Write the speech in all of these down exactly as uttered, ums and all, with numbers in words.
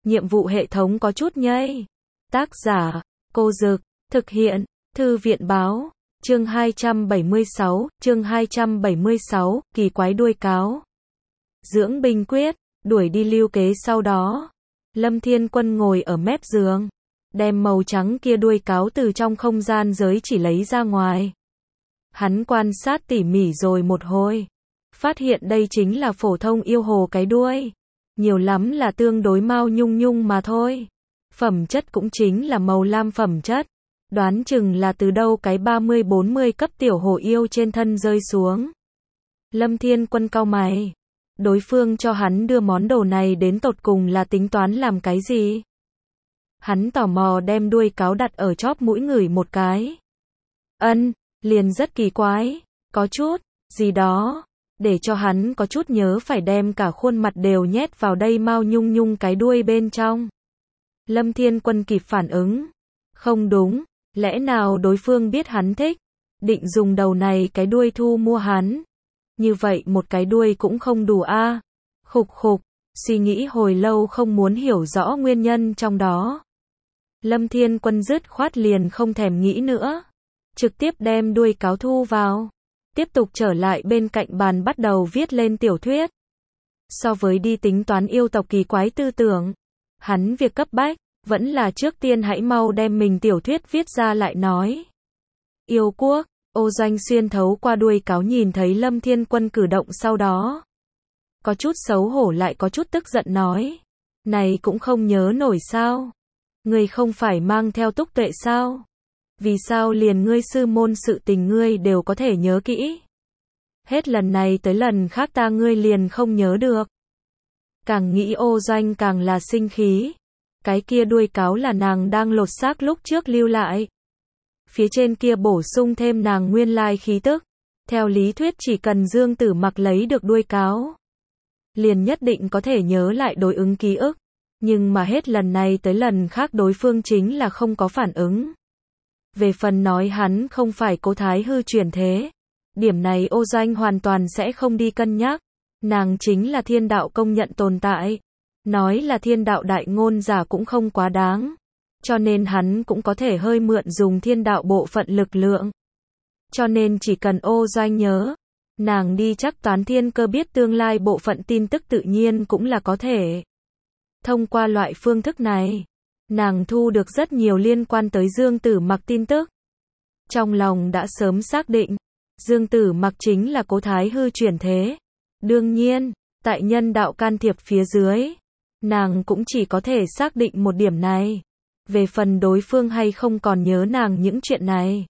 nhiệm vụ hệ thống có chút nhây. Tác giả, Cô Dực, thực hiện, Thư viện báo, chương hai trăm bảy mươi sáu, chương hai trăm bảy mươi sáu, kỳ quái đuôi cáo. Dưỡng binh quyết, đuổi đi Lưu Kế sau đó. Lâm Thiên Quân ngồi ở mép giường, đem màu trắng kia đuôi cáo từ trong không gian giới chỉ lấy ra ngoài. Hắn quan sát tỉ mỉ rồi một hồi, phát hiện đây chính là phổ thông yêu hồ cái đuôi, nhiều lắm là tương đối mao nhung nhung mà thôi. Phẩm chất cũng chính là màu lam phẩm chất, đoán chừng là từ đâu cái ba mươi bốn mươi cấp tiểu hồ yêu trên thân rơi xuống. Lâm Thiên Quân cau mày, đối phương cho hắn đưa món đồ này đến tột cùng là tính toán làm cái gì? Hắn tò mò đem đuôi cáo đặt ở chóp mũi ngửi một cái. Ân, liền rất kỳ quái, có chút, gì đó, để cho hắn có chút nhớ phải đem cả khuôn mặt đều nhét vào đây mao nhung nhung cái đuôi bên trong. Lâm Thiên Quân kịp phản ứng. Không đúng, lẽ nào đối phương biết hắn thích, định dùng đầu này cái đuôi thu mua hắn. Như vậy một cái đuôi cũng không đủ a. À. Khục khục, suy nghĩ hồi lâu không muốn hiểu rõ nguyên nhân trong đó. Lâm Thiên Quân dứt khoát liền không thèm nghĩ nữa, trực tiếp đem đuôi cáo thu vào, tiếp tục trở lại bên cạnh bàn bắt đầu viết lên tiểu thuyết. So với đi tính toán yêu tộc kỳ quái tư tưởng, hắn việc cấp bách vẫn là trước tiên hãy mau đem mình tiểu thuyết viết ra lại nói. Yêu quốc, Ô Doanh xuyên thấu qua đuôi cáo nhìn thấy Lâm Thiên Quân cử động sau đó, có chút xấu hổ lại có chút tức giận nói, này cũng không nhớ nổi sao? Ngươi không phải mang theo túc tuệ sao? Vì sao liền ngươi sư môn sự tình ngươi đều có thể nhớ kỹ? Hết lần này tới lần khác ta ngươi liền không nhớ được. Càng nghĩ Ô Doanh càng là sinh khí. Cái kia đuôi cáo là nàng đang lột xác lúc trước lưu lại. Phía trên kia bổ sung thêm nàng nguyên lai khí tức. Theo lý thuyết chỉ cần Dương Tử Mặc lấy được đuôi cáo, liền nhất định có thể nhớ lại đối ứng ký ức. Nhưng mà hết lần này tới lần khác đối phương chính là không có phản ứng. Về phần nói hắn không phải Cố Thái Hư chuyển thế, điểm này Ô Doanh hoàn toàn sẽ không đi cân nhắc. Nàng chính là thiên đạo công nhận tồn tại. Nói là thiên đạo đại ngôn giả cũng không quá đáng. Cho nên hắn cũng có thể hơi mượn dùng thiên đạo bộ phận lực lượng. Cho nên chỉ cần Ô Doanh nhớ, nàng đi chắc toán thiên cơ biết tương lai bộ phận tin tức tự nhiên cũng là có thể. Thông qua loại phương thức này, nàng thu được rất nhiều liên quan tới Dương Tử Mặc tin tức. Trong lòng đã sớm xác định, Dương Tử Mặc chính là Cố Thái Hư chuyển thế. Đương nhiên, tại nhân đạo can thiệp phía dưới, nàng cũng chỉ có thể xác định một điểm này. Về phần đối phương hay không còn nhớ nàng những chuyện này,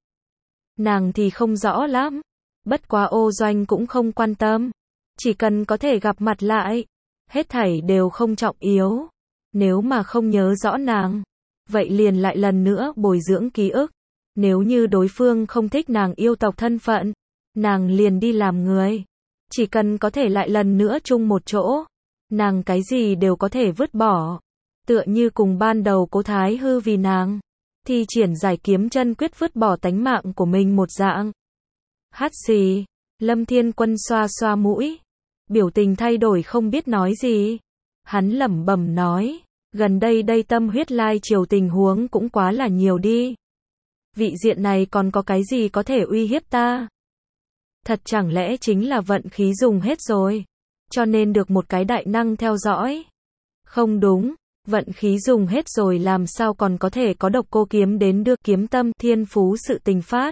nàng thì không rõ lắm. Bất quá Ô Doanh cũng không quan tâm, chỉ cần có thể gặp mặt lại, hết thảy đều không trọng yếu. Nếu mà không nhớ rõ nàng, vậy liền lại lần nữa bồi dưỡng ký ức. Nếu như đối phương không thích nàng yêu tộc thân phận, nàng liền đi làm người. Chỉ cần có thể lại lần nữa chung một chỗ, nàng cái gì đều có thể vứt bỏ. Tựa như cùng ban đầu Cố Thái Hư vì nàng thi triển giải kiếm chân quyết vứt bỏ tánh mạng của mình một dạng. Hát xì, Lâm Thiên Quân xoa xoa mũi, biểu tình thay đổi không biết nói gì. Hắn lẩm bẩm nói, gần đây đây tâm huyết lai triều tình huống cũng quá là nhiều đi. Vị diện này còn có cái gì có thể uy hiếp ta? Thật chẳng lẽ chính là vận khí dùng hết rồi, cho nên được một cái đại năng theo dõi? Không đúng, vận khí dùng hết rồi làm sao còn có thể có độc cô kiếm đến đưa kiếm tâm thiên phú sự tình phát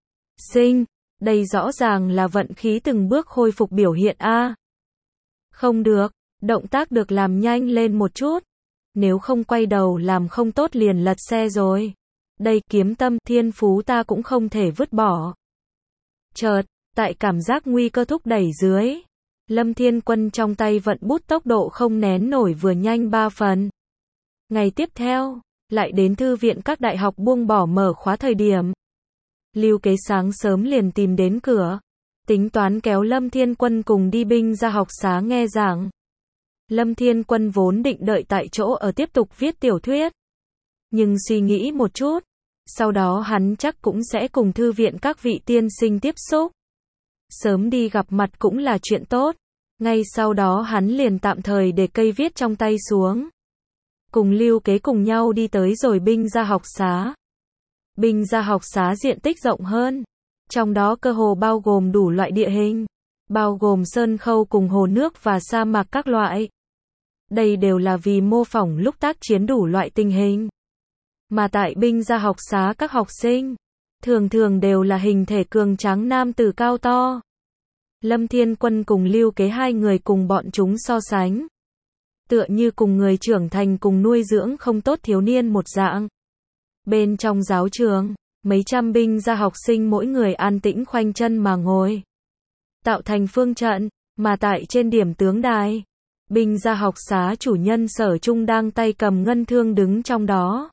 sinh? Đây rõ ràng là vận khí từng bước khôi phục biểu hiện a. À. Không được, động tác được làm nhanh lên một chút. Nếu không quay đầu làm không tốt liền lật xe rồi. Đây kiếm tâm thiên phú ta cũng không thể vứt bỏ. Chợt, tại cảm giác nguy cơ thúc đẩy dưới, Lâm Thiên Quân trong tay vận bút tốc độ không nén nổi vừa nhanh ba phần. Ngày tiếp theo, lại đến thư viện các đại học buông bỏ mở khóa thời điểm. Lưu Kế sáng sớm liền tìm đến cửa, tính toán kéo Lâm Thiên Quân cùng đi binh ra học xá nghe giảng. Lâm Thiên Quân vốn định đợi tại chỗ ở tiếp tục viết tiểu thuyết. Nhưng suy nghĩ một chút, sau đó hắn chắc cũng sẽ cùng thư viện các vị tiên sinh tiếp xúc. Sớm đi gặp mặt cũng là chuyện tốt. Ngay sau đó hắn liền tạm thời để cây viết trong tay xuống. cùng Lưu Kế cùng nhau đi tới rồi binh gia học xá. Binh gia học xá diện tích rộng hơn, trong đó cơ hồ bao gồm đủ loại địa hình, bao gồm sơn khâu cùng hồ nước và sa mạc các loại. Đây đều là vì mô phỏng lúc tác chiến đủ loại tình hình. Mà tại binh gia học xá các học sinh, thường thường đều là hình thể cường tráng nam tử cao to. Lâm Thiên Quân cùng Lưu Kế hai người cùng bọn chúng so sánh, tựa như cùng người trưởng thành cùng nuôi dưỡng không tốt thiếu niên một dạng. Bên trong giáo trường, mấy trăm binh gia học sinh mỗi người an tĩnh khoanh chân mà ngồi, tạo thành phương trận, mà tại trên điểm tướng đài, binh gia học xá chủ nhân Sở Trung đang tay cầm ngân thương đứng trong đó.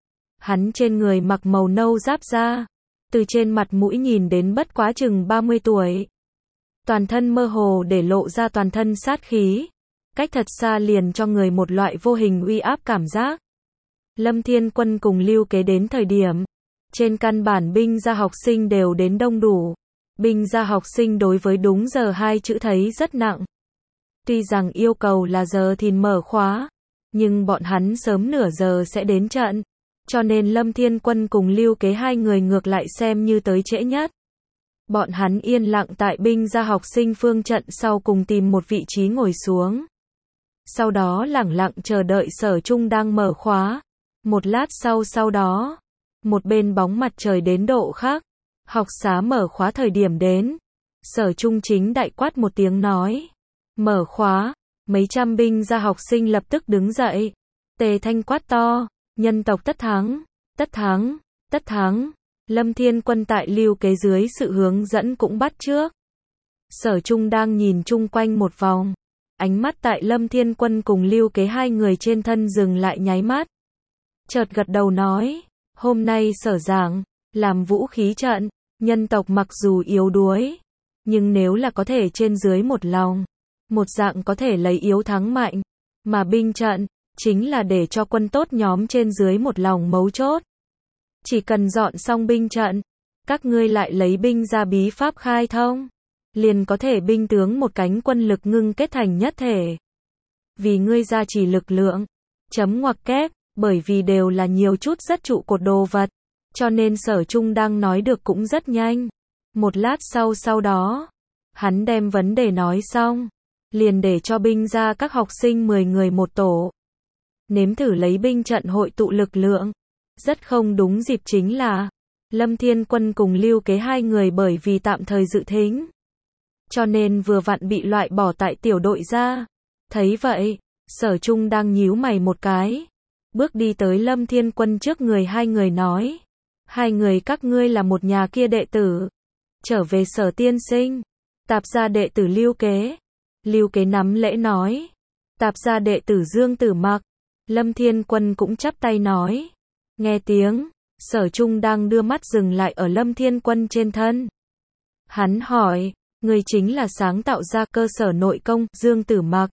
Hắn trên người mặc màu nâu giáp da, từ trên mặt mũi nhìn đến bất quá chừng ba mươi tuổi. Toàn thân mơ hồ để lộ ra toàn thân sát khí, cách thật xa liền cho người một loại vô hình uy áp cảm giác. Lâm Thiên Quân cùng Lưu Kế đến thời điểm, trên căn bản binh gia học sinh đều đến đông đủ. Binh gia học sinh đối với đúng giờ hai chữ thấy rất nặng. Tuy rằng yêu cầu là giờ thìn mở khóa, nhưng bọn hắn sớm nửa giờ sẽ đến trận, cho nên Lâm Thiên Quân cùng Lưu Kế hai người ngược lại xem như tới trễ nhất. Bọn hắn yên lặng tại binh gia học sinh phương trận sau cùng tìm một vị trí ngồi xuống. Sau đó lẳng lặng chờ đợi Sở Trung đang mở khóa. Một lát sau sau đó, một bên bóng mặt trời đến độ khác, học xá mở khóa thời điểm đến. Sở Trung chính đại quát một tiếng nói, mở khóa, mấy trăm binh gia học sinh lập tức đứng dậy. Tề thanh quát to, nhân tộc tất thắng, tất thắng, tất thắng. Lâm Thiên Quân tại Lưu Kế dưới sự hướng dẫn cũng bắt chước. Sở Trung đang nhìn chung quanh một vòng, ánh mắt tại Lâm Thiên Quân cùng Lưu Kế hai người trên thân dừng lại nháy mắt. Chợt gật đầu nói, hôm nay Sở giảng, làm vũ khí trận, nhân tộc mặc dù yếu đuối, nhưng nếu là có thể trên dưới một lòng, một dạng có thể lấy yếu thắng mạnh, mà binh trận, chính là để cho quân tốt nhóm trên dưới một lòng mấu chốt. Chỉ cần dọn xong binh trận, các ngươi lại lấy binh ra bí pháp khai thông, liền có thể binh tướng một cánh quân lực ngưng kết thành nhất thể. Vì ngươi gia trì lực lượng, chấm ngoặc kép, bởi vì đều là nhiều chút rất trụ cột đồ vật, cho nên Sở Trung đang nói được cũng rất nhanh. Một lát sau sau đó, hắn đem vấn đề nói xong, liền để cho binh ra các học sinh mười người một tổ. Nếm thử lấy binh trận hội tụ lực lượng. Rất không đúng dịp chính là, Lâm Thiên Quân cùng Lưu Kế hai người bởi vì tạm thời dự thính, cho nên vừa vặn bị loại bỏ tại tiểu đội ra. Thấy vậy, Sở Trung đang nhíu mày một cái, bước đi tới Lâm Thiên Quân trước người hai người nói, hai người các ngươi là một nhà kia đệ tử, trở về Sở tiên sinh. Tạp gia đệ tử Lưu Kế. Lưu Kế nắm lễ nói, tạp gia đệ tử Dương Tử Mặc. Lâm Thiên Quân cũng chắp tay nói. Nghe tiếng, Sở Trung đang đưa mắt dừng lại ở Lâm Thiên Quân trên thân. Hắn hỏi, người chính là sáng tạo ra cơ sở nội công, Dương Tử Mặc.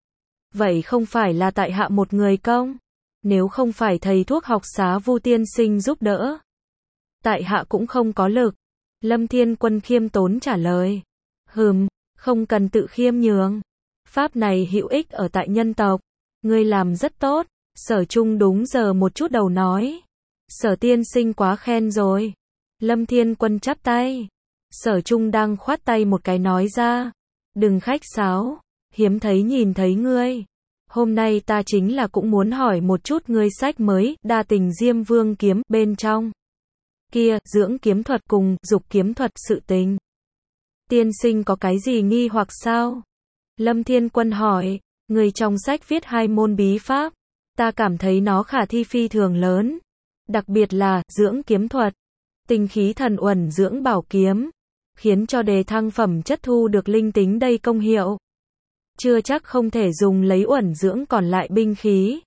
Vậy không phải là tại hạ một người công? Nếu không phải thầy thuốc học xá Vu tiên sinh giúp đỡ, tại hạ cũng không có lực. Lâm Thiên Quân khiêm tốn trả lời. Hừm, không cần tự khiêm nhường. Pháp này hữu ích ở tại nhân tộc. Ngươi làm rất tốt. Sở Trung đúng giờ một chút đầu nói. Sở tiên sinh quá khen rồi. Lâm Thiên Quân chắp tay. Sở Trung đang khoát tay một cái nói ra. Đừng khách sáo. Hiếm thấy nhìn thấy ngươi. Hôm nay ta chính là cũng muốn hỏi một chút ngươi sách mới, Đa Tình Diêm Vương kiếm, bên trong kia, dưỡng kiếm thuật cùng, dục kiếm thuật sự tình. Tiên sinh có cái gì nghi hoặc sao? Lâm Thiên Quân hỏi, người trong sách viết hai môn bí pháp, ta cảm thấy nó khả thi phi thường lớn. Đặc biệt là, dưỡng kiếm thuật, tinh khí thần uẩn dưỡng bảo kiếm, khiến cho đề thăng phẩm chất thu được linh tính đầy công hiệu. Chưa chắc không thể dùng lấy uẩn dưỡng còn lại binh khí.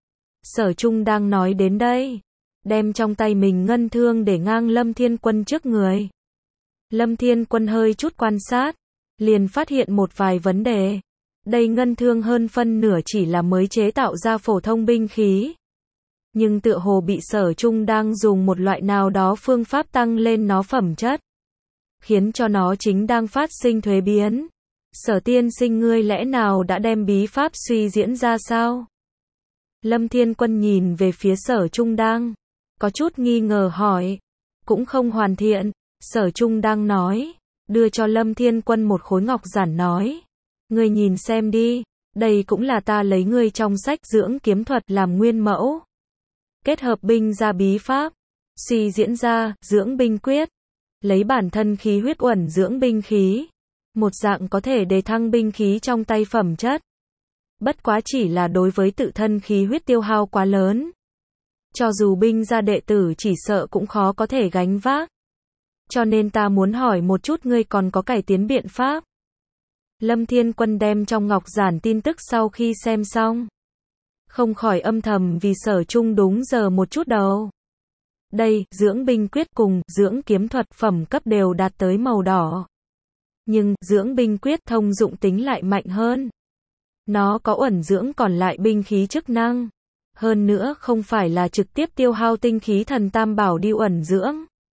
Sở Trung đang nói đến đây, đem trong tay mình ngân thương để ngang Lâm Thiên Quân trước người. Lâm Thiên Quân hơi chút quan sát, liền phát hiện một vài vấn đề. Đây ngân thương hơn phân nửa chỉ là mới chế tạo ra phổ thông binh khí, nhưng tựa hồ bị Sở Trung đang dùng một loại nào đó phương pháp tăng lên nó phẩm chất, khiến cho nó chính đang phát sinh thuế biến. Sở tiên sinh ngươi lẽ nào đã đem bí pháp suy diễn ra sao? Lâm Thiên Quân nhìn về phía Sở Trung Đang, có chút nghi ngờ hỏi, cũng không hoàn thiện, Sở Trung Đang nói, đưa cho Lâm Thiên Quân một khối ngọc giản nói, ngươi nhìn xem đi, đây cũng là ta lấy ngươi trong sách dưỡng kiếm thuật làm nguyên mẫu. Kết hợp binh gia bí pháp, suy diễn ra, dưỡng binh quyết, lấy bản thân khí huyết uẩn dưỡng binh khí, một dạng có thể đề thăng binh khí trong tay phẩm chất. Bất quá chỉ là đối với tự thân khí huyết tiêu hao quá lớn. Cho dù binh gia đệ tử chỉ sợ cũng khó có thể gánh vác. Cho nên ta muốn hỏi một chút ngươi còn có cải tiến biện pháp. Lâm Thiên Quân đem trong ngọc giản tin tức sau khi xem xong, không khỏi âm thầm vì Sở Trung đúng giờ một chút đầu. Đây, dưỡng binh quyết cùng dưỡng kiếm thuật phẩm cấp đều đạt tới màu đỏ. Nhưng, dưỡng binh quyết thông dụng tính lại mạnh hơn. Nó có uẩn dưỡng còn lại binh khí chức năng. Hơn nữa không phải là trực tiếp tiêu hao tinh khí thần tam bảo đi uẩn dưỡng,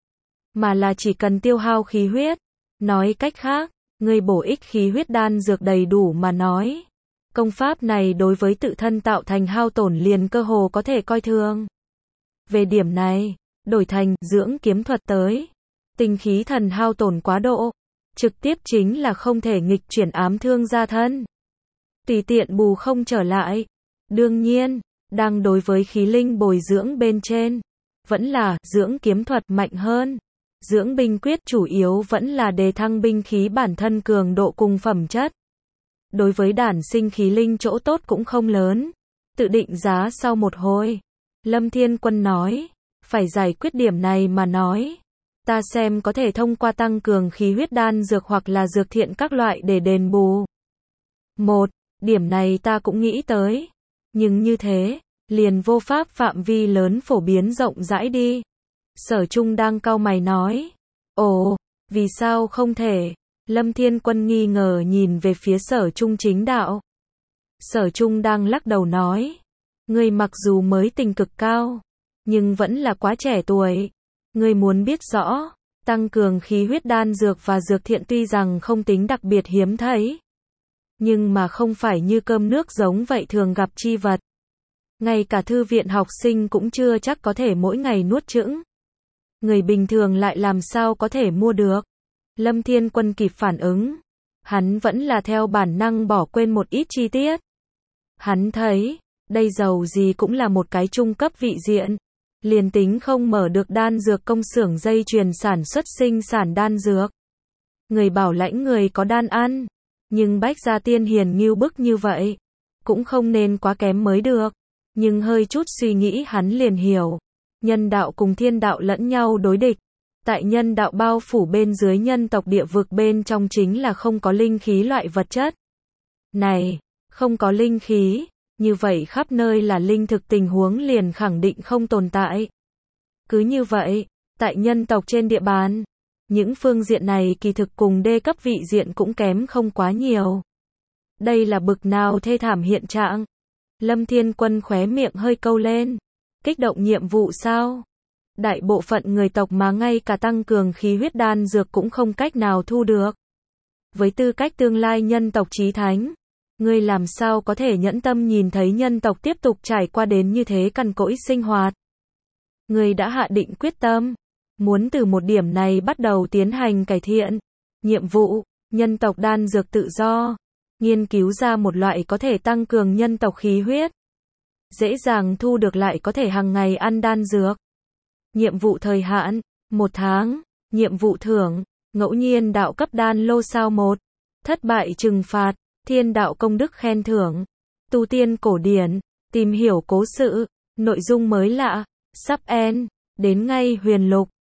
mà là chỉ cần tiêu hao khí huyết. Nói cách khác, người bổ ích khí huyết đan dược đầy đủ mà nói. Công pháp này đối với tự thân tạo thành hao tổn liền cơ hồ có thể coi thường. Về điểm này, đổi thành dưỡng kiếm thuật tới, tinh khí thần hao tổn quá độ, trực tiếp chính là không thể nghịch chuyển ám thương ra thân. Tùy tiện bù không trở lại. Đương nhiên, đang đối với khí linh bồi dưỡng bên trên, vẫn là dưỡng kiếm thuật mạnh hơn. Dưỡng binh quyết chủ yếu vẫn là đề thăng binh khí bản thân cường độ cùng phẩm chất. Đối với đản sinh khí linh chỗ tốt cũng không lớn. Tự định giá sau một hồi, Lâm Thiên Quân nói, phải giải quyết điểm này mà nói. Ta xem có thể thông qua tăng cường khí huyết đan dược hoặc là dược thiện các loại để đền bù. Một, điểm này ta cũng nghĩ tới. Nhưng như thế, liền vô pháp phạm vi lớn phổ biến rộng rãi đi. Sở Trung đang cau mày nói. Ồ, vì sao không thể? Lâm Thiên Quân nghi ngờ nhìn về phía Sở Trung chính đạo. Sở Trung đang lắc đầu nói. Ngươi mặc dù mới tình cực cao, nhưng vẫn là quá trẻ tuổi. Ngươi muốn biết rõ, tăng cường khí huyết đan dược và dược thiện tuy rằng không tính đặc biệt hiếm thấy, nhưng mà không phải như cơm nước giống vậy thường gặp chi vật. Ngay cả thư viện học sinh cũng chưa chắc có thể mỗi ngày nuốt chửng. Người bình thường lại làm sao có thể mua được. Lâm Thiên Quân kịp phản ứng. Hắn vẫn là theo bản năng bỏ quên một ít chi tiết. Hắn thấy, đây dầu gì cũng là một cái trung cấp vị diện. Liền tính không mở được đan dược công xưởng dây chuyền sản xuất sinh sản đan dược. Người bảo lãnh người có đan ăn. Nhưng Bách Gia Tiên Hiền ngưu bức như vậy, cũng không nên quá kém mới được. Nhưng hơi chút suy nghĩ hắn liền hiểu. Nhân đạo cùng thiên đạo lẫn nhau đối địch. Tại nhân đạo bao phủ bên dưới nhân tộc địa vực bên trong chính là không có linh khí loại vật chất. Này, không có linh khí, như vậy khắp nơi là linh thực tình huống liền khẳng định không tồn tại. Cứ như vậy, tại nhân tộc trên địa bàn, những phương diện này kỳ thực cùng đê cấp vị diện cũng kém không quá nhiều. Đây là bực nào thê thảm hiện trạng. Lâm Thiên Quân khóe miệng hơi câu lên. Kích động nhiệm vụ sao? Đại bộ phận người tộc mà ngay cả tăng cường khí huyết đan dược cũng không cách nào thu được. Với tư cách tương lai nhân tộc chí thánh, ngươi làm sao có thể nhẫn tâm nhìn thấy nhân tộc tiếp tục trải qua đến như thế cằn cỗi sinh hoạt? Ngươi đã hạ định quyết tâm, muốn từ một điểm này bắt đầu tiến hành cải thiện. Nhiệm vụ, nhân tộc đan dược tự do, nghiên cứu ra một loại có thể tăng cường nhân tộc khí huyết, dễ dàng thu được lại có thể hàng ngày ăn đan dược. Nhiệm vụ thời hạn, một tháng. Nhiệm vụ thưởng, ngẫu nhiên đạo cấp đan lô sao một. Thất bại trừng phạt, thiên đạo công đức khen thưởng. Tu tiên cổ điển, tìm hiểu cố sự, nội dung mới lạ, sắp end, đến ngay huyền lục.